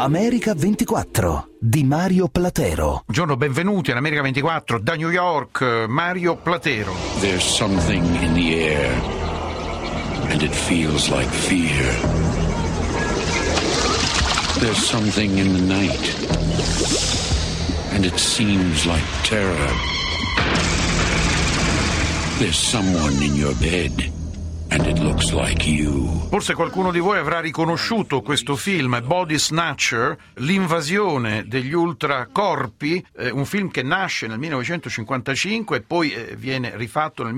America 24 di Mario Platero. Buongiorno, benvenuti in America 24 da New York, Mario Platero. There's something in the air and it feels like fear. There's something in the night and it seems like terror. There's someone in your bed and it looks like you. Forse qualcuno di voi avrà riconosciuto questo film, Body Snatcher, l'invasione degli ultracorpi, un film che nasce nel 1955 e poi viene rifatto nel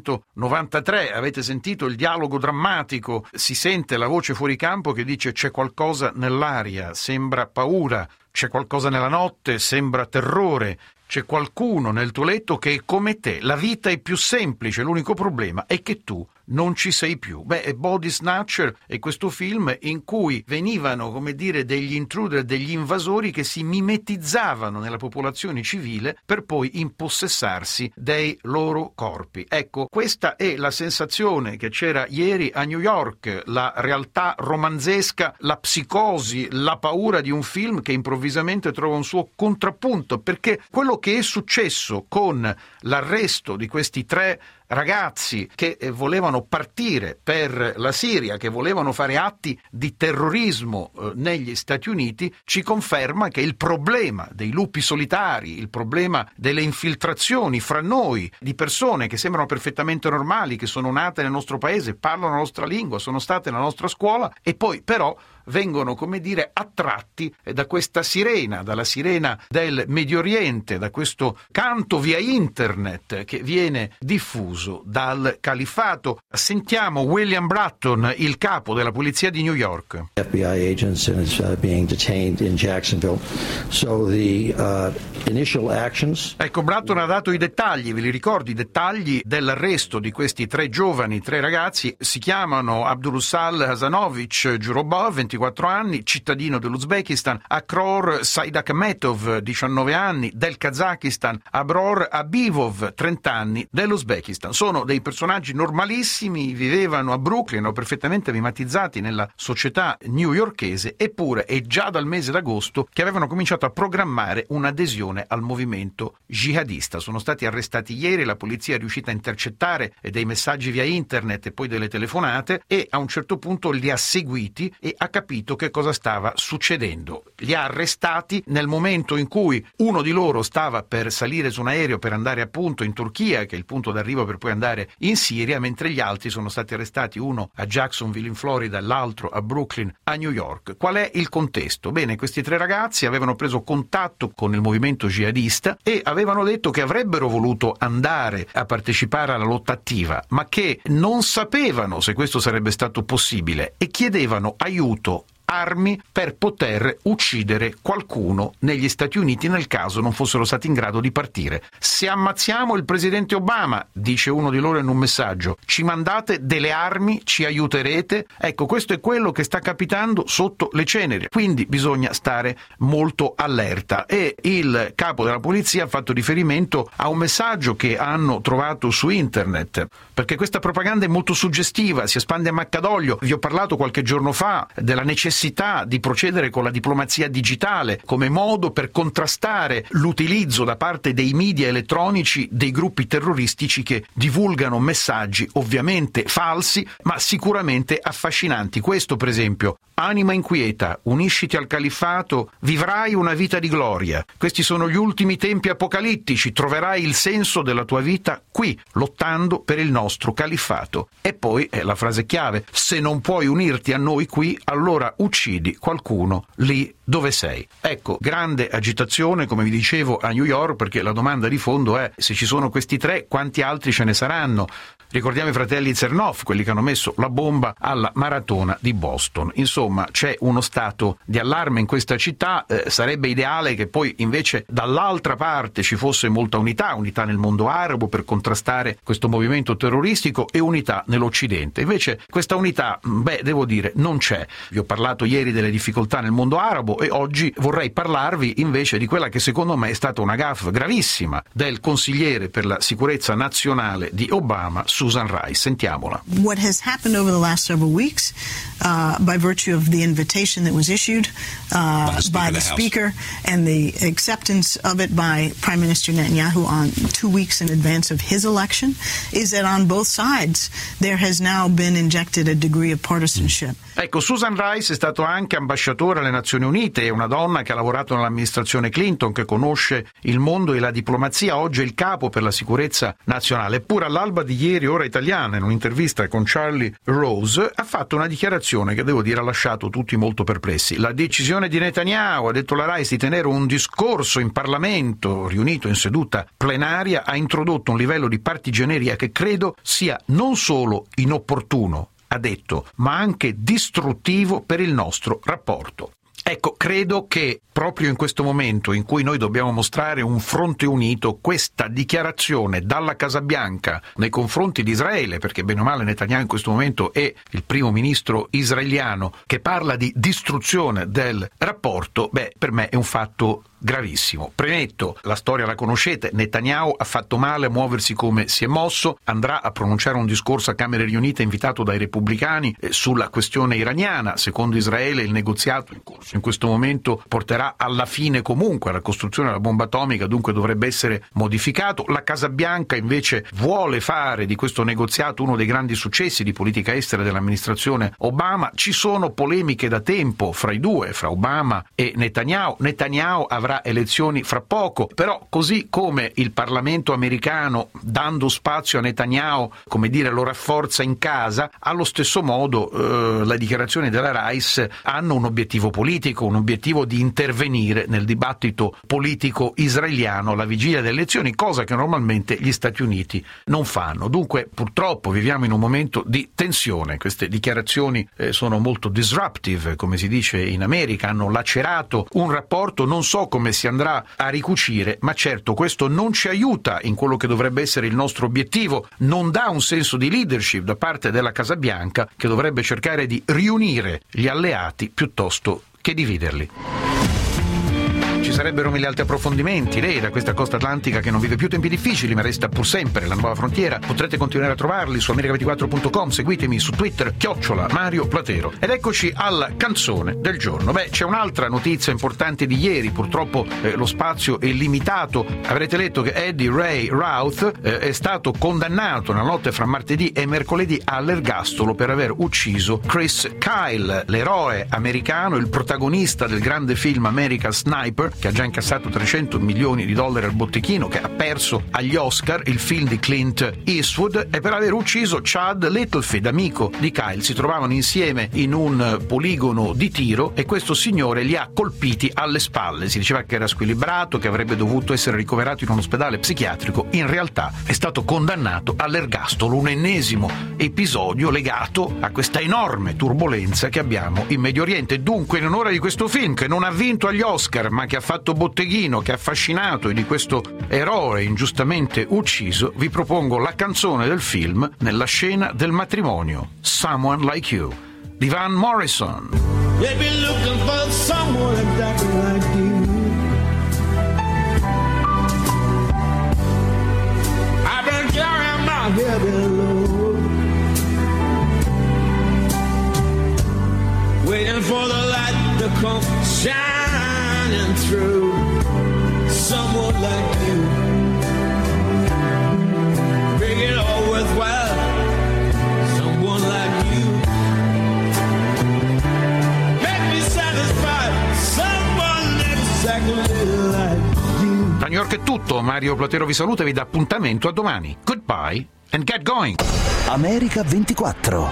1993. Avete sentito il dialogo drammatico, si sente la voce fuori campo che dice: c'è qualcosa nell'aria, sembra paura, c'è qualcosa nella notte, sembra terrore. C'è qualcuno nel tuo letto che è come te, la vita è più semplice, l'unico problema è che tu non ci sei più. Body Snatcher è questo film in cui venivano, come dire, degli intruder, degli invasori che si mimetizzavano nella popolazione civile per poi impossessarsi dei loro corpi. Ecco, questa è la sensazione che c'era ieri a New York, la realtà romanzesca, la psicosi, la paura di un film che improvvisamente trova un suo contrappunto, perché quello che è successo con l'arresto di questi 3 ragazzi che volevano partire per la Siria, che volevano fare atti di terrorismo negli Stati Uniti, ci conferma che il problema dei lupi solitari, il problema delle infiltrazioni fra noi, di persone che sembrano perfettamente normali, che sono nate nel nostro paese, parlano la nostra lingua, sono state nella nostra scuola e poi però vengono, come dire, attratti da questa sirena, dalla sirena del Medio Oriente, da questo canto via internet che viene diffuso dal califfato. Sentiamo William Bratton, il capo della polizia di New York. FBI agents and being detained in Jacksonville. So the initial actions. Ecco, Bratton ha dato i dettagli, ve li ricordi, i dettagli dell'arresto di questi 3 giovani, 3 ragazzi. Si chiamano Abdulsal Hasanovic Jurobov, 24 anni, cittadino dell'Uzbekistan, Akror Saidakhmetov, 19 anni, del Kazakistan, Abror Abivov, 30 anni, dell'Uzbekistan. Sono dei personaggi normalissimi, vivevano a Brooklyn, o perfettamente mimetizzati nella società newyorkese, eppure è già dal mese d'agosto che avevano cominciato a programmare un'adesione al movimento jihadista. Sono stati arrestati ieri, la polizia è riuscita a intercettare dei messaggi via internet e poi delle telefonate e a un certo punto li ha seguiti e ha capito che cosa stava succedendo. Li ha arrestati nel momento in cui uno di loro stava per salire su un aereo per andare appunto in Turchia, che è il punto d'arrivo per poi andare in Siria, mentre gli altri sono stati arrestati, uno a Jacksonville in Florida e l'altro a Brooklyn a New York. Qual è il contesto? Bene, questi 3 ragazzi avevano preso contatto con il movimento jihadista e avevano detto che avrebbero voluto andare a partecipare alla lotta attiva, ma che non sapevano se questo sarebbe stato possibile e chiedevano aiuto, armi per poter uccidere qualcuno negli Stati Uniti nel caso non fossero stati in grado di partire. Se ammazziamo il presidente Obama, dice uno di loro in un messaggio, ci mandate delle armi, ci aiuterete? Ecco, questo è quello che sta capitando sotto le ceneri, quindi bisogna stare molto allerta. E il capo della polizia ha fatto riferimento a un messaggio che hanno trovato su internet, perché questa propaganda è molto suggestiva, si espande a maccadoglio. Vi ho parlato qualche giorno fa della necessità di procedere con la diplomazia digitale come modo per contrastare l'utilizzo da parte dei media elettronici dei gruppi terroristici che divulgano messaggi ovviamente falsi ma sicuramente affascinanti. Questo, per esempio: anima inquieta, unisciti al califfato, vivrai una vita di gloria. Questi sono gli ultimi tempi apocalittici, troverai il senso della tua vita qui, lottando per il nostro califfato. E poi è la frase chiave: se non puoi unirti a noi qui, allora uccidi qualcuno lì dove sei. Ecco, grande agitazione, come vi dicevo, a New York, perché la domanda di fondo è: se ci sono questi 3, quanti altri ce ne saranno? Ricordiamo i fratelli Zernov, quelli che hanno messo la bomba alla maratona di Boston. Insomma, c'è uno stato di allarme in questa città. Sarebbe ideale che poi invece dall'altra parte ci fosse molta unità nel mondo arabo per contrastare questo movimento terroristico e unità nell'Occidente. Invece questa unità, devo dire, non c'è. Vi ho parlato ieri delle difficoltà nel mondo arabo e oggi vorrei parlarvi invece di quella che secondo me è stata una gaffe gravissima del consigliere per la sicurezza nazionale di Obama, Susan Rice. Sentiamola. What has happened over the last several weeks, by virtue virtue of the invitation that was issued by the Speaker and the acceptance of it by Prime Minister Netanyahu on 2 weeks in advance of his election, is that on both sides there has now been injected a degree of partisanship. Ecco, Susan Rice è stato anche ambasciatore alle Nazioni Unite, è una donna che ha lavorato nell'amministrazione Clinton, che conosce il mondo e la diplomazia, oggi è il capo per la sicurezza nazionale. Eppure all'alba di ieri, ora italiana, in un'intervista con Charlie Rose, ha fatto una dichiarazione che devo dire ha lasciato tutti molto perplessi. La decisione di Netanyahu, ha detto la Rice, di tenere un discorso in Parlamento, riunito in seduta plenaria, ha introdotto un livello di partigianeria che credo sia non solo inopportuno, ha detto, ma anche distruttivo per il nostro rapporto. Ecco, credo che proprio in questo momento in cui noi dobbiamo mostrare un fronte unito, questa dichiarazione dalla Casa Bianca nei confronti di Israele, perché bene o male Netanyahu in questo momento è il primo ministro israeliano che parla di distruzione del rapporto, per me è un fatto gravissimo. Premetto, la storia la conoscete, Netanyahu ha fatto male a muoversi come si è mosso, andrà a pronunciare un discorso a Camere riunite invitato dai repubblicani sulla questione iraniana. Secondo Israele il negoziato in corso in questo momento porterà alla fine comunque alla costruzione della bomba atomica, dunque dovrebbe essere modificato. La Casa Bianca invece vuole fare di questo negoziato uno dei grandi successi di politica estera dell'amministrazione Obama. Ci sono polemiche da tempo fra i due, fra Obama e Netanyahu. Netanyahu avrà elezioni fra poco, però così come il Parlamento americano, dando spazio a Netanyahu, come dire, lo rafforza in casa, allo stesso modo le dichiarazioni della Rice hanno un obiettivo politico, un obiettivo di intervenire nel dibattito politico israeliano alla vigilia delle elezioni, cosa che normalmente gli Stati Uniti non fanno. Dunque purtroppo viviamo in un momento di tensione, queste dichiarazioni sono molto disruptive, come si dice in America, hanno lacerato un rapporto, non so come si andrà a ricucire, ma certo questo non ci aiuta in quello che dovrebbe essere il nostro obiettivo, non dà un senso di leadership da parte della Casa Bianca, che dovrebbe cercare di riunire gli alleati piuttosto che dividerli. Ci sarebbero mille altri approfondimenti. Lei, da questa costa atlantica che non vive più tempi difficili ma resta pur sempre la nuova frontiera, potrete continuare a trovarli su America24.com, seguitemi su Twitter @Mario Platero. Ed eccoci alla canzone del giorno. C'è un'altra notizia importante di ieri, purtroppo lo spazio è limitato. Avrete letto che Eddie Ray Routh è stato condannato nella notte fra martedì e mercoledì all'ergastolo per aver ucciso Chris Kyle, l'eroe americano, il protagonista del grande film American Sniper, che ha già incassato $300 milioni al botteghino, che ha perso agli Oscar il film di Clint Eastwood, e per aver ucciso Chad Littlefield, amico di Kyle. Si trovavano insieme in un poligono di tiro e questo signore li ha colpiti alle spalle. Si diceva che era squilibrato, che avrebbe dovuto essere ricoverato in un ospedale psichiatrico. In realtà è stato condannato all'ergastolo, un ennesimo episodio legato a questa enorme turbolenza che abbiamo in Medio Oriente. Dunque, in onore di questo film che non ha vinto agli Oscar ma che ha fatto botteghino, che ha affascinato, e di questo eroe ingiustamente ucciso, vi propongo la canzone del film nella scena del matrimonio, Someone Like You, di Van Morrison. They've been looking for someone exactly like you. I've been carrying my heavy load, waiting for the light to come shining through. Someone like you, make it all worthwhile. Someone like you, make me satisfied. Someone exactly like you. Da New York è tutto, Mario Platero vi saluta e vi dà appuntamento a domani. Goodbye and get going. America 24.